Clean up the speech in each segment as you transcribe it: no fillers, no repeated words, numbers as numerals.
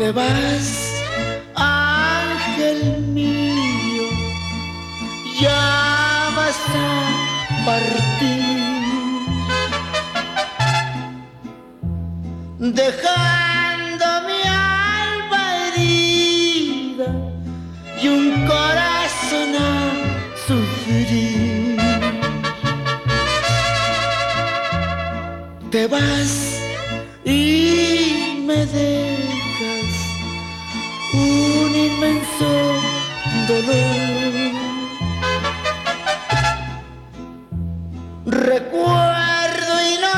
te vas, ángel mío, ya vas a partir, dejando mi alma herida y un corazón a sufrir. Te vas y me dejas un inmenso dolor. Recuerdo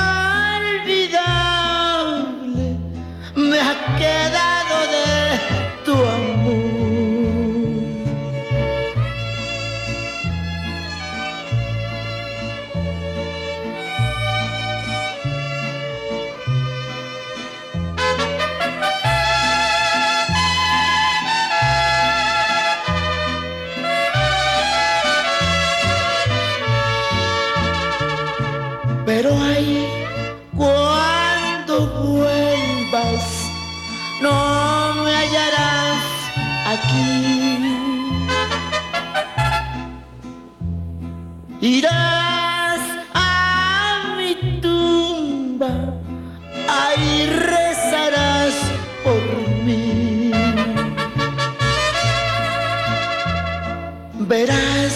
inolvidable me ha quedado de tu amor. Pero ay, cuando vuelvas, no me hallarás aquí. Irás a mi tumba, ahí rezarás por mí. Verás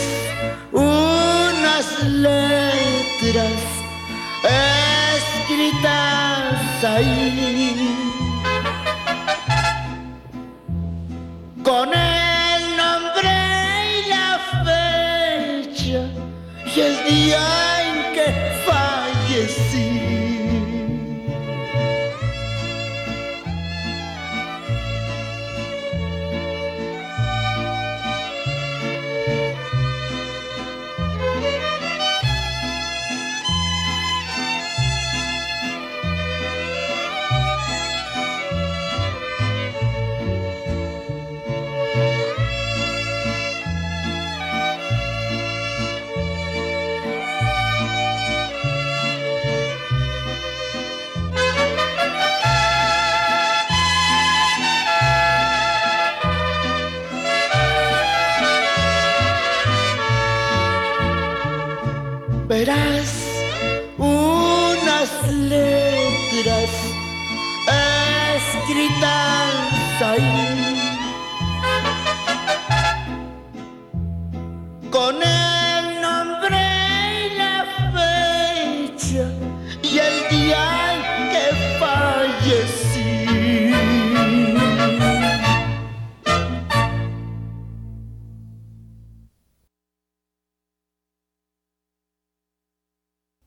unas letras escritas ahí con el nombre y la fecha y el día en que fallecí. Verás unas letras escritas ahí